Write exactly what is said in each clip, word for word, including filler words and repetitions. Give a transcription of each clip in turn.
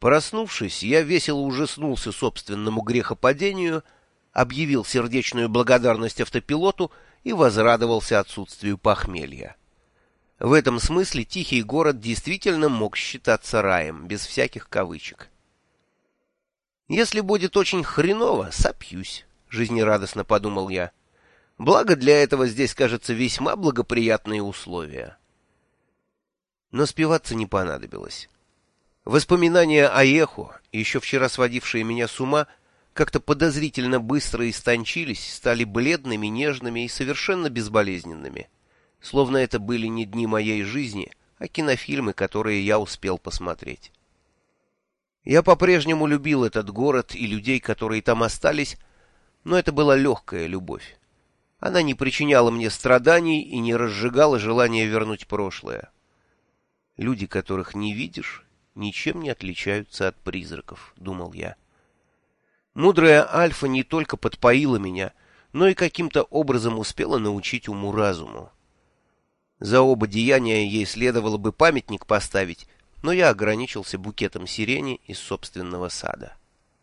Проснувшись, я весело ужаснулся собственному грехопадению, объявил сердечную благодарность автопилоту и возрадовался отсутствию похмелья. В этом смысле тихий город действительно мог считаться раем, без всяких кавычек. «Если будет очень хреново, сопьюсь», — жизнерадостно подумал я. «Благо для этого здесь, кажется, весьма благоприятные условия». Но спиваться не понадобилось. Воспоминания о Эхо, еще вчера сводившие меня с ума, как-то подозрительно быстро истончились, стали бледными, нежными и совершенно безболезненными. Словно это были не дни моей жизни, а кинофильмы, которые я успел посмотреть. Я по-прежнему любил этот город и людей, которые там остались, но это была легкая любовь. Она не причиняла мне страданий и не разжигала желания вернуть прошлое. Люди, которых не видишь, ничем не отличаются от призраков, — думал я. Мудрая Альфа не только подпоила меня, но и каким-то образом успела научить уму-разуму. За оба деяния ей следовало бы памятник поставить, но я ограничился букетом сирени из собственного сада.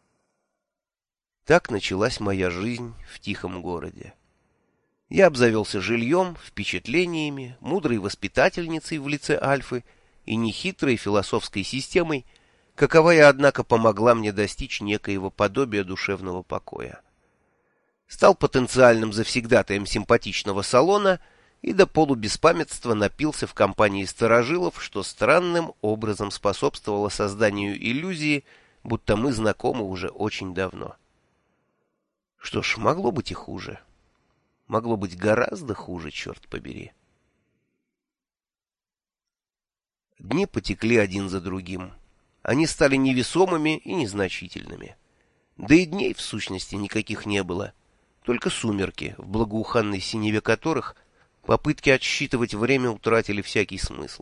Так началась моя жизнь в тихом городе. Я обзавелся жильем, впечатлениями, мудрой воспитательницей в лице Альфы и нехитрой философской системой, каковая, однако, помогла мне достичь некоего подобия душевного покоя. Стал потенциальным завсегдатаем симпатичного салона и до полубеспамятства напился в компании старожилов, что странным образом способствовало созданию иллюзии, будто мы знакомы уже очень давно. Что ж, могло быть и хуже. Могло быть гораздо хуже, черт побери. Дни потекли один за другим. Они стали невесомыми и незначительными. Да и дней, в сущности, никаких не было. Только сумерки, в благоуханной синеве которых попытки отсчитывать время утратили всякий смысл.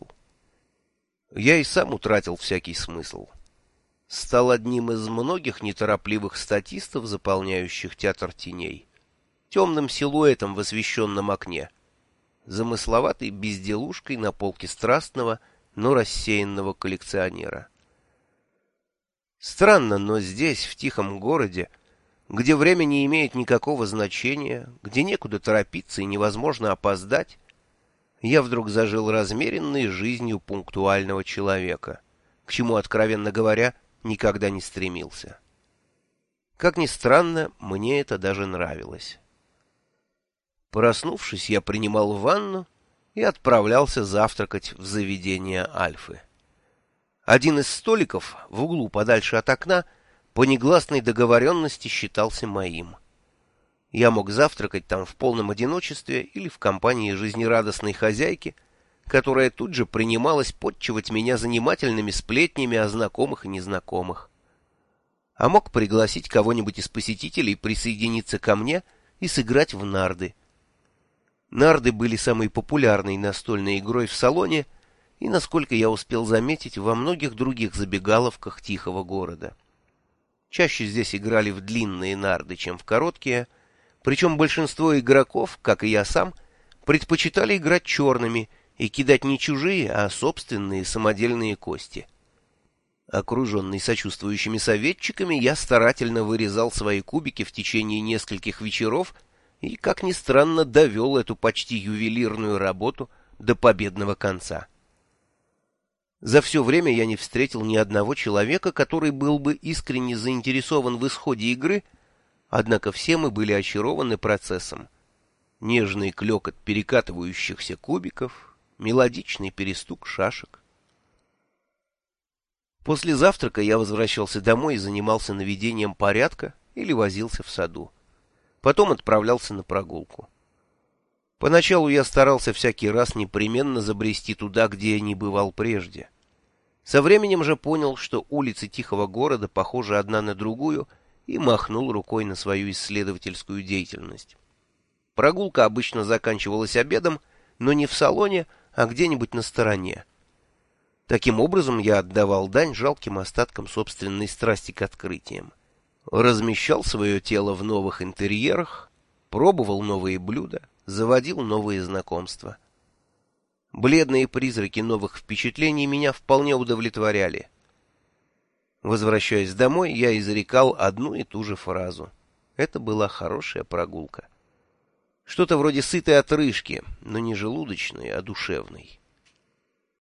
Я и сам утратил всякий смысл. Стал одним из многих неторопливых статистов, заполняющих театр теней. Темным силуэтом в освещенном окне. Замысловатой безделушкой на полке страстного, но рассеянного коллекционера. Странно, но здесь, в тихом городе, где время не имеет никакого значения, где некуда торопиться и невозможно опоздать, я вдруг зажил размеренной жизнью пунктуального человека, к чему, откровенно говоря, никогда не стремился. Как ни странно, мне это даже нравилось. Проснувшись, я принимал ванну и отправлялся завтракать в заведение Альфы. Один из столиков в углу подальше от окна по негласной договоренности считался моим. Я мог завтракать там в полном одиночестве или в компании жизнерадостной хозяйки, которая тут же принималась подчивать меня занимательными сплетнями о знакомых и незнакомых. А мог пригласить кого-нибудь из посетителей присоединиться ко мне и сыграть в нарды. Нарды были самой популярной настольной игрой в салоне и, насколько я успел заметить, во многих других забегаловках тихого города. Чаще здесь играли в длинные нарды, чем в короткие, причем большинство игроков, как и я сам, предпочитали играть черными и кидать не чужие, а собственные самодельные кости. Окруженный сочувствующими советчиками, я старательно вырезал свои кубики в течение нескольких вечеров и, как ни странно, довел эту почти ювелирную работу до победного конца. За все время я не встретил ни одного человека, который был бы искренне заинтересован в исходе игры, однако все мы были очарованы процессом. Нежный клёкот перекатывающихся кубиков, мелодичный перестук шашек. После завтрака я возвращался домой и занимался наведением порядка или возился в саду. Потом отправлялся на прогулку. Поначалу я старался всякий раз непременно забрести туда, где я не бывал прежде. Со временем же понял, что улицы тихого города похожи одна на другую, и махнул рукой на свою исследовательскую деятельность. Прогулка обычно заканчивалась обедом, но не в салоне, а где-нибудь на стороне. Таким образом я отдавал дань жалким остаткам собственной страсти к открытиям. Размещал свое тело в новых интерьерах, пробовал новые блюда, заводил новые знакомства. Бледные призраки новых впечатлений меня вполне удовлетворяли. Возвращаясь домой, я изрекал одну и ту же фразу. Это была хорошая прогулка. Что-то вроде сытой отрыжки, но не желудочной, а душевной.